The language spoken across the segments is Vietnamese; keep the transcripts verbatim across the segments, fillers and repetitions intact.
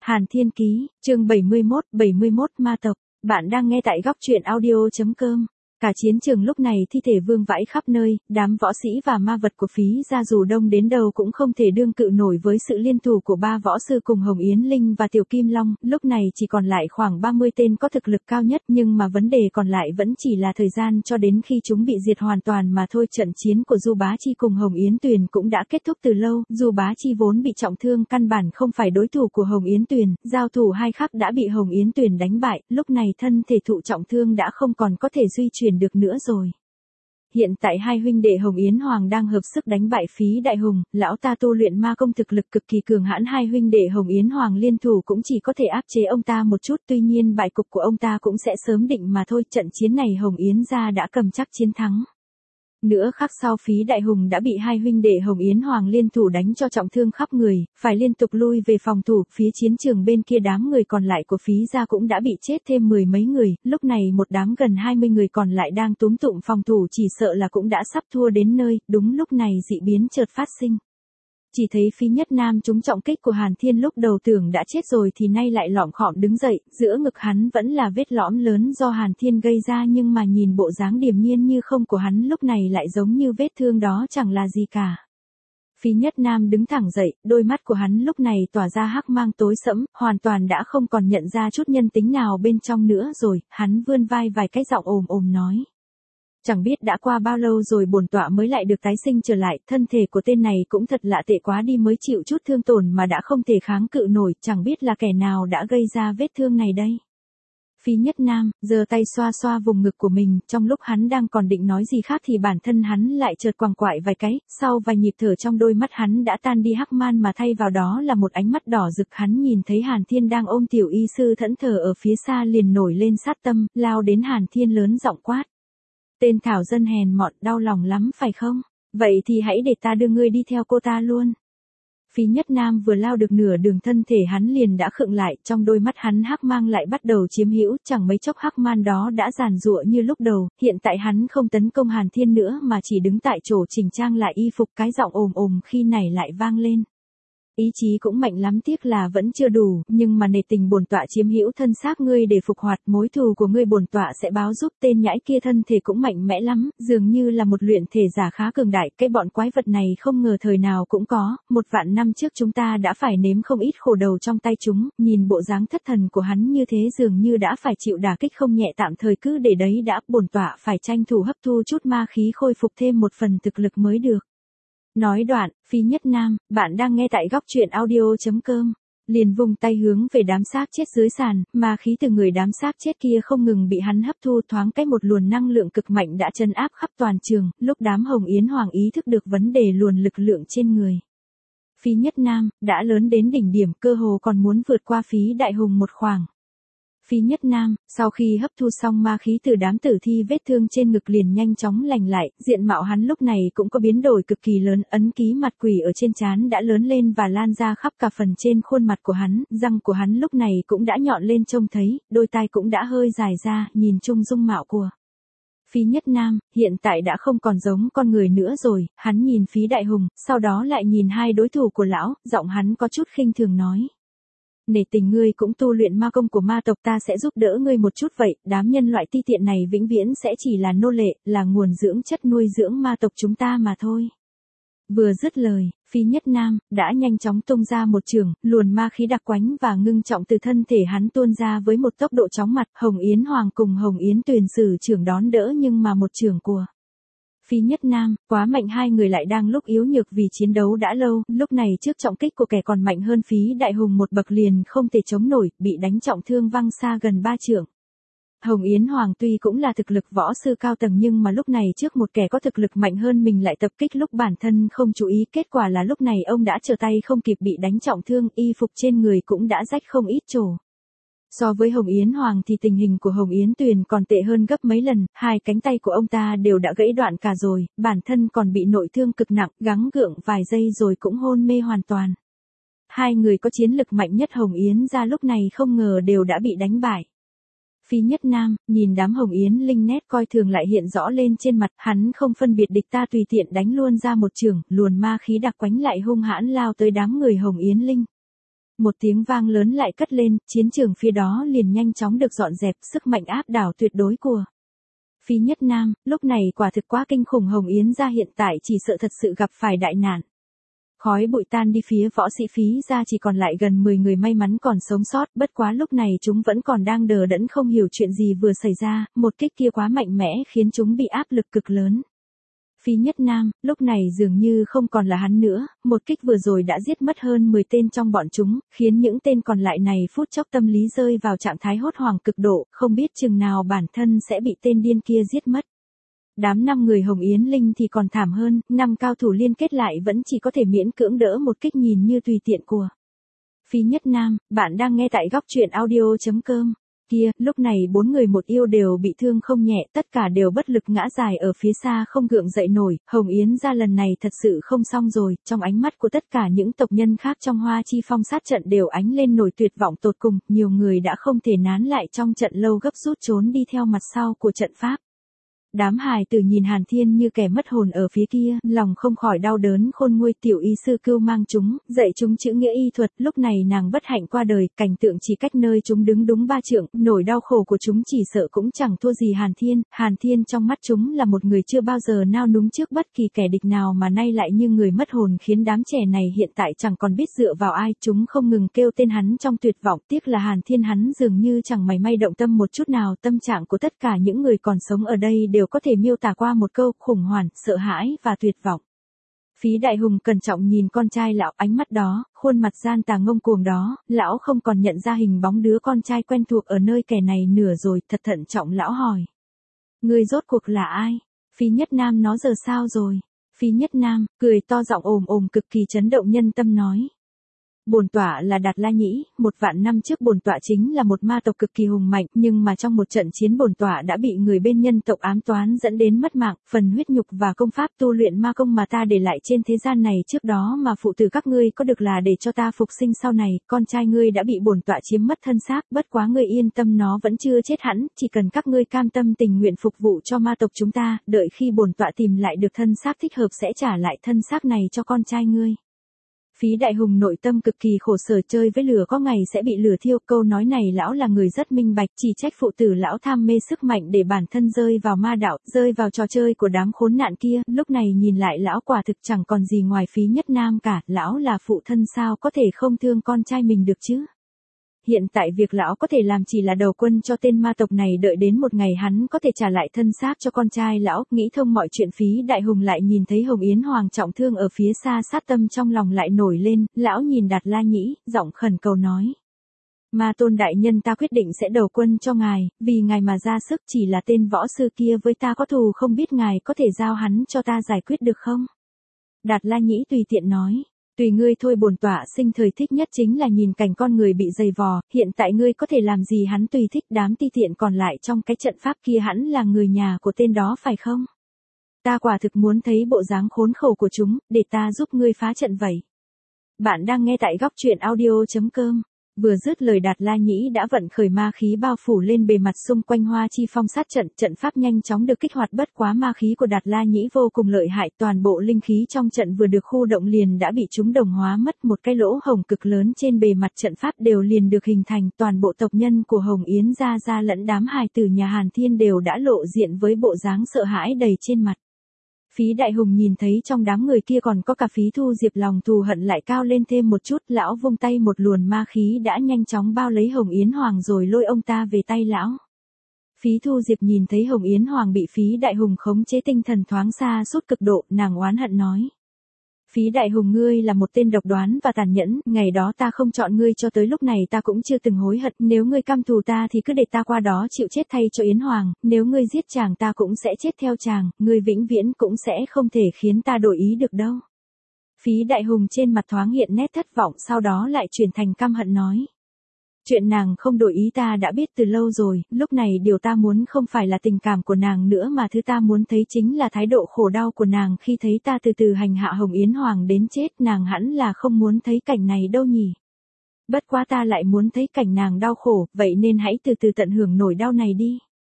Hàn Thiên Ký, chương bảy mươi mốt, bảy mươi mốt ma tộc, bạn đang nghe tại góc truyện audio.com. Cả chiến trường lúc này thi thể vương vãi khắp nơi, đám võ sĩ và ma vật của phí gia dù đông đến đâu cũng không thể đương cự nổi với sự liên thủ của ba võ sư cùng Hồng Yến Linh và Tiểu Kim Long, lúc này chỉ còn lại khoảng ba mươi tên có thực lực cao nhất nhưng mà vấn đề còn lại vẫn chỉ là thời gian cho đến khi chúng bị diệt hoàn toàn mà thôi. Trận chiến của Du Bá Chi cùng Hồng Yến Tuyền cũng đã kết thúc từ lâu, Du Bá Chi vốn bị trọng thương căn bản không phải đối thủ của Hồng Yến Tuyền, giao thủ hai khắc đã bị Hồng Yến Tuyền đánh bại, lúc này thân thể thụ trọng thương đã không còn có thể duy chuyển được nữa rồi. Hiện tại hai huynh đệ Hồng Yến Hoàng đang hợp sức đánh bại Phí Đại Hùng, lão ta tu luyện ma công thực lực cực kỳ cường hãn, hai huynh đệ Hồng Yến Hoàng liên thủ cũng chỉ có thể áp chế ông ta một chút, tuy nhiên bại cục của ông ta cũng sẽ sớm định mà thôi. Trận chiến này Hồng Yến gia đã cầm chắc chiến thắng. Nữa khắc sau Phí Đại Hùng đã bị hai huynh đệ Hồng Yến Hoàng liên thủ đánh cho trọng thương khắp người, phải liên tục lui về phòng thủ. Phía chiến trường bên kia đám người còn lại của Phí gia cũng đã bị chết thêm mười mấy người, lúc này một đám gần hai mươi người còn lại đang túm tụm phòng thủ, chỉ sợ là cũng đã sắp thua đến nơi. Đúng lúc này dị biến chợt phát sinh. Chỉ thấy Phí Nhất Nam trúng trọng kích của Hàn Thiên, lúc đầu tưởng đã chết rồi thì nay lại lỏm khỏm đứng dậy, giữa ngực hắn vẫn là vết lõm lớn do Hàn Thiên gây ra, nhưng mà nhìn bộ dáng điềm nhiên như không của hắn lúc này lại giống như vết thương đó chẳng là gì cả. Phí Nhất Nam đứng thẳng dậy, đôi mắt của hắn lúc này tỏa ra hắc mang tối sẫm, hoàn toàn đã không còn nhận ra chút nhân tính nào bên trong nữa rồi. Hắn vươn vai vài cái, giọng ồm ồm nói: chẳng biết đã qua bao lâu rồi bổn tọa mới lại được tái sinh trở lại, thân thể của tên này cũng thật lạ tệ quá đi, mới chịu chút thương tổn mà đã không thể kháng cự nổi, chẳng biết là kẻ nào đã gây ra vết thương này đây. Phí Nhất Nam giơ tay xoa xoa vùng ngực của mình, trong lúc hắn đang còn định nói gì khác thì bản thân hắn lại chợt quằn quại vài cái, sau vài nhịp thở trong đôi mắt hắn đã tan đi hắc man mà thay vào đó là một ánh mắt đỏ rực. Hắn nhìn thấy Hàn Thiên đang ôm Tiểu Y sư thẫn thờ ở phía xa liền nổi lên sát tâm, lao đến Hàn Thiên lớn giọng quát: tên thảo dân hèn mọn, đau lòng lắm phải không? Vậy thì hãy để ta đưa ngươi đi theo cô ta luôn. Phí Nhất Nam vừa lao được nửa đường thân thể hắn liền đã khựng lại, trong đôi mắt hắn hắc mang lại bắt đầu chiếm hữu, chẳng mấy chốc hắc man đó đã giàn giụa như lúc đầu. Hiện tại hắn không tấn công Hàn Thiên nữa mà chỉ đứng tại chỗ chỉnh trang lại y phục, cái giọng ồm ồm khi này lại vang lên: ý chí cũng mạnh lắm, tiếc là vẫn chưa đủ, nhưng mà nể tình bổn tọa chiếm hữu thân xác ngươi để phục hoạt, mối thù của ngươi bổn tọa sẽ báo giúp. Tên nhãi kia thân thể cũng mạnh mẽ lắm, dường như là một luyện thể giả khá cường đại, cái bọn quái vật này không ngờ thời nào cũng có, một vạn năm trước chúng ta đã phải nếm không ít khổ đầu trong tay chúng. Nhìn bộ dáng thất thần của hắn như thế dường như đã phải chịu đả kích không nhẹ, tạm thời cứ để đấy đã, bổn tọa phải tranh thủ hấp thu chút ma khí khôi phục thêm một phần thực lực mới được. Nói đoạn, Phí Nhất Nam, bạn đang nghe tại góc truyện audio.com, liền vung tay hướng về đám xác chết dưới sàn, mà khí từ người đám xác chết kia không ngừng bị hắn hấp thu, thoáng cái một luồng năng lượng cực mạnh đã trấn áp khắp toàn trường. Lúc đám Hồng Yến Hoàng ý thức được vấn đề luồn lực lượng trên người Phí Nhất Nam đã lớn đến đỉnh điểm, cơ hồ còn muốn vượt qua Phí Đại Hùng một khoảng. Phí Nhất Nam, sau khi hấp thu xong ma khí từ đám tử thi, vết thương trên ngực liền nhanh chóng lành lại, diện mạo hắn lúc này cũng có biến đổi cực kỳ lớn, ấn ký mặt quỷ ở trên trán đã lớn lên và lan ra khắp cả phần trên khuôn mặt của hắn, răng của hắn lúc này cũng đã nhọn lên trông thấy, đôi tai cũng đã hơi dài ra, nhìn chung dung mạo của Phí Nhất Nam hiện tại đã không còn giống con người nữa rồi. Hắn nhìn Phí Đại Hùng, sau đó lại nhìn hai đối thủ của lão, giọng hắn có chút khinh thường nói: nể tình ngươi cũng tu luyện ma công của ma tộc, ta sẽ giúp đỡ ngươi một chút vậy, đám nhân loại ti tiện này vĩnh viễn sẽ chỉ là nô lệ, là nguồn dưỡng chất nuôi dưỡng ma tộc chúng ta mà thôi. Vừa dứt lời, Phí Nhất Nam đã nhanh chóng tung ra một chưởng, luồn ma khí đặc quánh và ngưng trọng từ thân thể hắn tuôn ra với một tốc độ chóng mặt. Hồng Yến Hoàng cùng Hồng Yến Tuyền sử chưởng đón đỡ, nhưng mà một chưởng của Phí Nhất Nam quá mạnh, hai người lại đang lúc yếu nhược vì chiến đấu đã lâu, lúc này trước trọng kích của kẻ còn mạnh hơn Phí Đại Hùng một bậc liền không thể chống nổi, bị đánh trọng thương văng xa gần ba trượng. Hồng Yến Hoàng tuy cũng là thực lực võ sư cao tầng nhưng mà lúc này trước một kẻ có thực lực mạnh hơn mình lại tập kích lúc bản thân không chú ý, kết quả là lúc này ông đã trở tay không kịp, bị đánh trọng thương, y phục trên người cũng đã rách không ít chỗ. So với Hồng Yến Hoàng thì tình hình của Hồng Yến Tuyền còn tệ hơn gấp mấy lần, hai cánh tay của ông ta đều đã gãy đoạn cả rồi, bản thân còn bị nội thương cực nặng, gắng gượng vài giây rồi cũng hôn mê hoàn toàn. Hai người có chiến lực mạnh nhất Hồng Yến gia lúc này không ngờ đều đã bị đánh bại. Phí Nhất Nam nhìn đám Hồng Yến Linh nét coi thường lại hiện rõ lên trên mặt, hắn không phân biệt địch ta tùy tiện đánh luôn ra một chưởng, luồn ma khí đặc quánh lại hung hãn lao tới đám người Hồng Yến Linh. Một tiếng vang lớn lại cất lên, chiến trường phía đó liền nhanh chóng được dọn dẹp, sức mạnh áp đảo tuyệt đối của Phí Nhất Nam, lúc này quả thực quá kinh khủng. Hồng Yến gia hiện tại chỉ sợ thật sự gặp phải đại nạn. Khói bụi tan đi, phía võ sĩ Phí gia chỉ còn lại gần mười người may mắn còn sống sót, bất quá lúc này chúng vẫn còn đang đờ đẫn không hiểu chuyện gì vừa xảy ra, một kích kia quá mạnh mẽ khiến chúng bị áp lực cực lớn. Phí Nhất Nam, lúc này dường như không còn là hắn nữa, một kích vừa rồi đã giết mất hơn mười tên trong bọn chúng, khiến những tên còn lại này phút chốc tâm lý rơi vào trạng thái hốt hoảng cực độ, không biết chừng nào bản thân sẽ bị tên điên kia giết mất. Đám năm người Hồng Yến Linh thì còn thảm hơn, năm cao thủ liên kết lại vẫn chỉ có thể miễn cưỡng đỡ một kích nhìn như tùy tiện của Phí Nhất Nam. Bạn đang nghe tại góc truyện audio chấm com. Kia, lúc này bốn người một yêu đều bị thương không nhẹ, tất cả đều bất lực ngã dài ở phía xa không gượng dậy nổi. Hồng Yến gia lần này thật sự không xong rồi, trong ánh mắt của tất cả những tộc nhân khác trong Hoa Chi Phong sát trận đều ánh lên nổi tuyệt vọng tột cùng, nhiều người đã không thể nán lại trong trận lâu gấp rút trốn đi theo mặt sau của trận pháp. Đám hài tử nhìn Hàn Thiên như kẻ mất hồn ở phía kia, lòng không khỏi đau đớn khôn nguôi. Tiểu y sư cưu mang chúng, dạy chúng chữ nghĩa y thuật, lúc này nàng bất hạnh qua đời, cảnh tượng chỉ cách nơi chúng đứng đúng ba trượng, nỗi đau khổ của chúng chỉ sợ cũng chẳng thua gì Hàn Thiên. Hàn Thiên trong mắt chúng là một người chưa bao giờ nao núng trước bất kỳ kẻ địch nào mà nay lại như người mất hồn, khiến đám trẻ này hiện tại chẳng còn biết dựa vào ai, chúng không ngừng kêu tên hắn trong tuyệt vọng. Tiếc là Hàn Thiên hắn dường như chẳng mảy may động tâm một chút nào. Tâm trạng của tất cả những người còn sống ở đây đều có thể miêu tả qua một câu: khủng hoảng, sợ hãi và tuyệt vọng. Phí Đại Hùng cẩn trọng nhìn con trai lão, ánh mắt đó, khuôn mặt gian tà ngông cuồng đó, lão không còn nhận ra hình bóng đứa con trai quen thuộc ở nơi kẻ này nửa rồi. Thật thận trọng lão hỏi: ngươi rốt cuộc là ai? Phí Nhất Nam nó giờ sao rồi? Phí Nhất Nam cười to giọng ồm ồm cực kỳ chấn động nhân tâm nói: bổn tọa là Đạt La Nhĩ, một vạn năm trước bổn tọa chính là một ma tộc cực kỳ hùng mạnh, nhưng mà trong một trận chiến bổn tọa đã bị người bên nhân tộc ám toán dẫn đến mất mạng. Phần huyết nhục và công pháp tu luyện ma công mà ta để lại trên thế gian này trước đó mà phụ tử các ngươi có được là để cho ta phục sinh sau này. Con trai ngươi đã bị bổn tọa chiếm mất thân xác, bất quá ngươi yên tâm, nó vẫn chưa chết hẳn, chỉ cần các ngươi cam tâm tình nguyện phục vụ cho ma tộc chúng ta, đợi khi bổn tọa tìm lại được thân xác thích hợp sẽ trả lại thân xác này cho con trai ngươi. Phí Đại Hùng nội tâm cực kỳ khổ sở, chơi với lửa có ngày sẽ bị lửa thiêu. Câu nói này lão là người rất minh bạch, chỉ trách phụ tử lão tham mê sức mạnh để bản thân rơi vào ma đạo, rơi vào trò chơi của đám khốn nạn kia. Lúc này nhìn lại lão quả thực chẳng còn gì ngoài Phí Nhất Nam cả, lão là phụ thân sao có thể không thương con trai mình được chứ. Hiện tại việc lão có thể làm chỉ là đầu quân cho tên ma tộc này, đợi đến một ngày hắn có thể trả lại thân xác cho con trai lão. Nghĩ thông mọi chuyện, Phí Đại Hùng lại nhìn thấy Hồng Yến Hoàng trọng thương ở phía xa, sát tâm trong lòng lại nổi lên. Lão nhìn Đạt La Nhĩ, giọng khẩn cầu nói: Ma Tôn đại nhân, ta quyết định sẽ đầu quân cho ngài, vì ngài mà ra sức. Chỉ là tên võ sư kia với ta có thù, không biết ngài có thể giao hắn cho ta giải quyết được không? Đạt La Nhĩ tùy tiện nói: tùy ngươi thôi, bổn tọa sinh thời thích nhất chính là nhìn cảnh con người bị dày vò, hiện tại ngươi có thể làm gì hắn tùy thích. Đám ti tiện còn lại trong cái trận pháp kia hẳn là người nhà của tên đó phải không? Ta quả thực muốn thấy bộ dáng khốn khổ của chúng, để ta giúp ngươi phá trận vậy. Bạn đang nghe tại góc truyện audio chấm com. Vừa dứt lời, Đạt La Nhĩ đã vận khởi ma khí bao phủ lên bề mặt xung quanh Hoa Chi Phong sát trận, trận pháp nhanh chóng được kích hoạt. Bất quá ma khí của Đạt La Nhĩ vô cùng lợi hại, toàn bộ linh khí trong trận vừa được khu động liền đã bị chúng đồng hóa mất. Một cái lỗ hổng cực lớn trên bề mặt trận pháp đều liền được hình thành. Toàn bộ tộc nhân của Hồng Yến gia gia lẫn đám hài tử nhà Hàn Thiên đều đã lộ diện với bộ dáng sợ hãi đầy trên mặt. Phí Đại Hùng nhìn thấy trong đám người kia còn có cả Phí Thu Diệp, lòng thù hận lại cao lên thêm một chút. Lão vung tay, một luồn ma khí đã nhanh chóng bao lấy Hồng Yến Hoàng rồi lôi ông ta về tay lão. Phí Thu Diệp nhìn thấy Hồng Yến Hoàng bị Phí Đại Hùng khống chế, tinh thần thoáng xa suốt cực độ, nàng oán hận nói: Phí Đại Hùng, ngươi là một tên độc đoán và tàn nhẫn, ngày đó ta không chọn ngươi cho tới lúc này ta cũng chưa từng hối hận. Nếu ngươi căm thù ta thì cứ để ta qua đó chịu chết thay cho Yến Hoàng, nếu ngươi giết chàng ta cũng sẽ chết theo chàng, ngươi vĩnh viễn cũng sẽ không thể khiến ta đổi ý được đâu. Phí Đại Hùng trên mặt thoáng hiện nét thất vọng, sau đó lại chuyển thành căm hận nói: chuyện nàng không đổi ý ta đã biết từ lâu rồi, lúc này điều ta muốn không phải là tình cảm của nàng nữa mà thứ ta muốn thấy chính là thái độ khổ đau của nàng khi thấy ta từ từ hành hạ Hồng Yến Hoàng đến chết. Nàng hẳn là không muốn thấy cảnh này đâu nhỉ. Bất quá ta lại muốn thấy cảnh nàng đau khổ, vậy nên hãy từ từ tận hưởng nỗi đau này đi.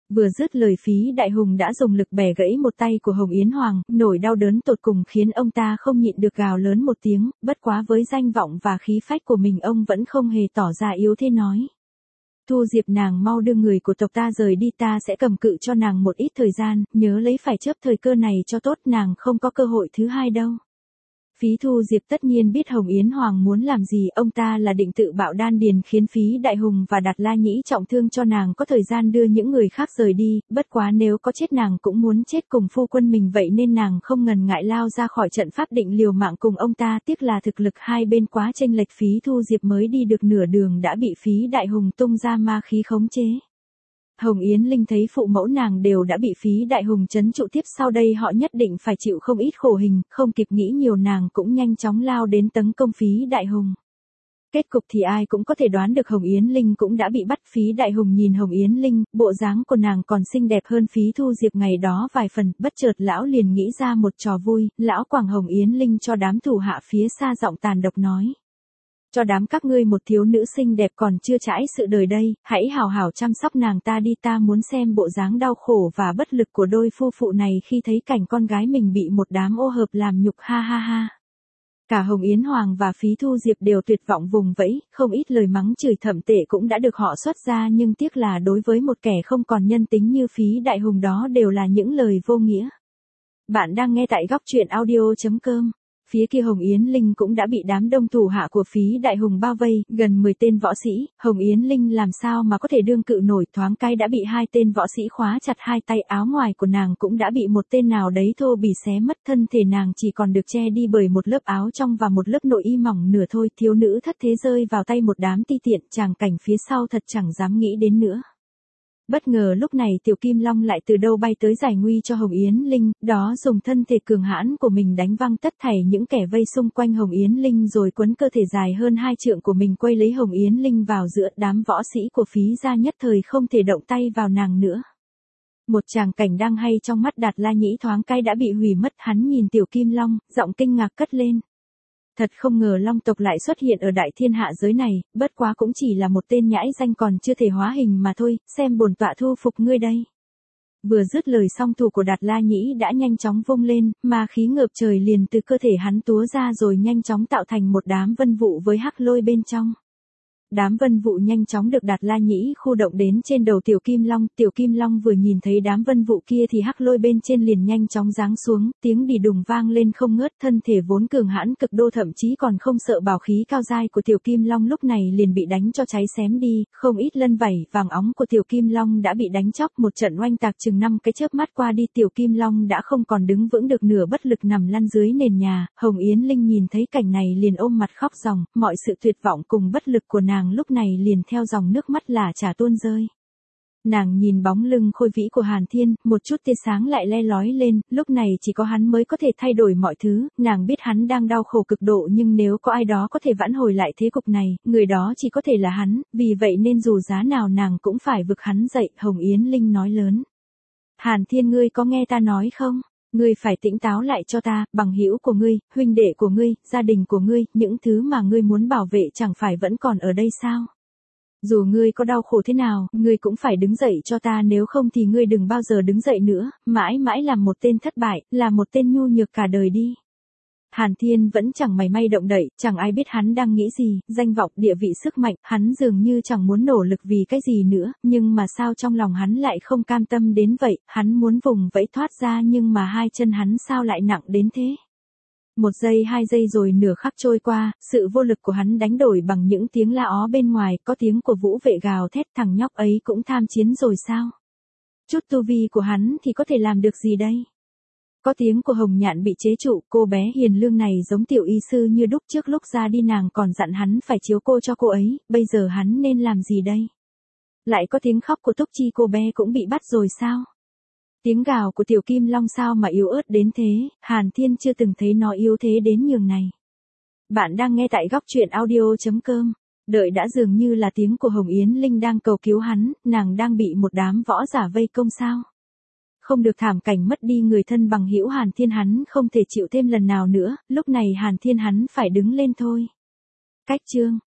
Vừa dứt lời Phí Đại Hùng đã dùng lực bẻ gãy một tay của Hồng Yến Hoàng, nỗi đau đớn tột cùng khiến ông ta không nhịn được gào lớn một tiếng, bất quá với danh vọng và khí phách của mình ông vẫn không hề tỏ ra yếu thế nói. Thu Diệp nàng mau đưa người của tộc ta rời đi, ta sẽ cầm cự cho nàng một ít thời gian, nhớ lấy phải chớp thời cơ này cho tốt, nàng không có cơ hội thứ hai đâu. Phí Thu Diệp tất nhiên biết Hồng Yến Hoàng muốn làm gì, ông ta là định tự bạo đan điền khiến Phí Đại Hùng và Đạt La Nhĩ trọng thương cho nàng có thời gian đưa những người khác rời đi, bất quá nếu có chết nàng cũng muốn chết cùng phu quân mình, vậy nên nàng không ngần ngại lao ra khỏi trận pháp định liều mạng cùng ông ta, tiếc là thực lực hai bên quá chênh lệch, Phí Thu Diệp mới đi được nửa đường đã bị Phí Đại Hùng tung ra ma khí khống chế. Hồng Yến Linh thấy phụ mẫu nàng đều đã bị Phí Đại Hùng trấn trụ, tiếp sau đây họ nhất định phải chịu không ít khổ hình, không kịp nghĩ nhiều nàng cũng nhanh chóng lao đến tấn công Phí Đại Hùng. Kết cục thì ai cũng có thể đoán được, Hồng Yến Linh cũng đã bị bắt. Phí Đại Hùng nhìn Hồng Yến Linh, bộ dáng của nàng còn xinh đẹp hơn Phí Thu Diệp ngày đó vài phần, bất chợt lão liền nghĩ ra một trò vui, lão quẳng Hồng Yến Linh cho đám thủ hạ phía xa, giọng tàn độc nói. Cho đám các ngươi một thiếu nữ xinh đẹp còn chưa trải sự đời đây, hãy hào hào chăm sóc nàng ta đi, ta muốn xem bộ dáng đau khổ và bất lực của đôi phu phụ này khi thấy cảnh con gái mình bị một đám ô hợp làm nhục, ha ha ha. Cả Hồng Yến Hoàng và Phí Thu Diệp đều tuyệt vọng vùng vẫy, không ít lời mắng chửi thậm tệ cũng đã được họ xuất ra, nhưng tiếc là đối với một kẻ không còn nhân tính như Phí Đại Hùng đó đều là những lời vô nghĩa. Bạn đang nghe tại góc truyện audio chấm com. Phía kia Hồng Yến Linh cũng đã bị đám đông thủ hạ của Phí Đại Hùng bao vây, gần mười tên võ sĩ, Hồng Yến Linh làm sao mà có thể đương cự nổi, thoáng cái đã bị hai tên võ sĩ khóa chặt hai tay, áo ngoài của nàng cũng đã bị một tên nào đấy thô bỉ xé mất, thân thể nàng chỉ còn được che đi bởi một lớp áo trong và một lớp nội y mỏng nửa thôi, thiếu nữ thất thế rơi vào tay một đám ti tiện, tràng cảnh phía sau thật chẳng dám nghĩ đến nữa. Bất ngờ lúc này Tiểu Kim Long lại từ đâu bay tới giải nguy cho Hồng Yến Linh, đó dùng thân thể cường hãn của mình đánh văng tất thảy những kẻ vây xung quanh Hồng Yến Linh rồi quấn cơ thể dài hơn hai trượng của mình quay lấy Hồng Yến Linh vào giữa, đám võ sĩ của Phí gia nhất thời không thể động tay vào nàng nữa. Một tràng cảnh đang hay trong mắt Đạt La Nhĩ thoáng cái đã bị hủy mất, hắn nhìn Tiểu Kim Long, giọng kinh ngạc cất lên. Thật không ngờ Long tộc lại xuất hiện ở đại thiên hạ giới này, bất quá cũng chỉ là một tên nhãi danh còn chưa thể hóa hình mà thôi, xem bổn tọa thu phục ngươi đây. Vừa dứt lời song thủ của Đạt La Nhĩ đã nhanh chóng vung lên, ma khí ngợp trời liền từ cơ thể hắn túa ra rồi nhanh chóng tạo thành một đám vân vụ với hắc lôi bên trong. Đám vân vụ nhanh chóng được Đạt La Nhĩ khu động đến trên đầu Tiểu Kim Long, Tiểu Kim Long vừa nhìn thấy đám vân vụ kia thì hắc lôi bên trên liền nhanh chóng giáng xuống, tiếng đì đùng vang lên không ngớt, thân thể vốn cường hãn cực đô thậm chí còn không sợ bảo khí cao dai của Tiểu Kim Long lúc này liền bị đánh cho cháy xém đi, không ít lân vảy vàng óng của Tiểu Kim Long đã bị đánh chóc, một trận oanh tạc chừng năm cái chớp mắt qua đi, Tiểu Kim Long đã không còn đứng vững được, nửa bất lực nằm lăn dưới nền nhà. Hồng Yến Linh nhìn thấy cảnh này liền ôm mặt khóc ròng, mọi sự tuyệt vọng cùng bất lực của nàng lúc này liền theo dòng nước mắt lả chả tuôn rơi. Nàng nhìn bóng lưng khôi vĩ của Hàn Thiên, một chút tia sáng lại le lói lên, lúc này chỉ có hắn mới có thể thay đổi mọi thứ, nàng biết hắn đang đau khổ cực độ nhưng nếu có ai đó có thể vãn hồi lại thế cục này, người đó chỉ có thể là hắn, vì vậy nên dù giá nào nàng cũng phải vực hắn dậy. Hồng Yến Linh nói lớn. Hàn Thiên, ngươi có nghe ta nói không? Ngươi phải tỉnh táo lại cho ta, bằng hữu của ngươi, huynh đệ của ngươi, gia đình của ngươi, những thứ mà ngươi muốn bảo vệ chẳng phải vẫn còn ở đây sao? Dù ngươi có đau khổ thế nào, ngươi cũng phải đứng dậy cho ta, nếu không thì ngươi đừng bao giờ đứng dậy nữa, mãi mãi làm một tên thất bại, là một tên nhu nhược cả đời đi. Hàn Thiên vẫn chẳng mảy may động đậy, chẳng ai biết hắn đang nghĩ gì, danh vọng, địa vị, sức mạnh, hắn dường như chẳng muốn nỗ lực vì cái gì nữa, nhưng mà sao trong lòng hắn lại không cam tâm đến vậy, hắn muốn vùng vẫy thoát ra nhưng mà hai chân hắn sao lại nặng đến thế. Một giây hai giây rồi nửa khắc trôi qua, sự vô lực của hắn đánh đổi bằng những tiếng la ó bên ngoài, có tiếng của vũ vệ gào thét, thằng nhóc ấy cũng tham chiến rồi sao? Chút tu vi của hắn thì có thể làm được gì đây? Có tiếng của Hồng Nhạn bị chế trụ, cô bé hiền lương này giống tiểu y sư như đúc, trước lúc ra đi nàng còn dặn hắn phải chiếu cô cho cô ấy, bây giờ hắn nên làm gì đây? Lại có tiếng khóc của Túc Chi, cô bé cũng bị bắt rồi sao? Tiếng gào của Tiểu Kim Long sao mà yếu ớt đến thế, Hàn Thiên chưa từng thấy nó yếu thế đến nhường này. Bạn đang nghe tại góc truyện audio chấm com. Đợi đã, dường như là tiếng của Hồng Yến Linh đang cầu cứu hắn, nàng đang bị một đám võ giả vây công sao? Không được thảm cảnh mất đi người thân bằng hữu Hàn Thiên hắn không thể chịu thêm lần nào nữa, lúc này Hàn Thiên hắn phải đứng lên thôi. Cách chương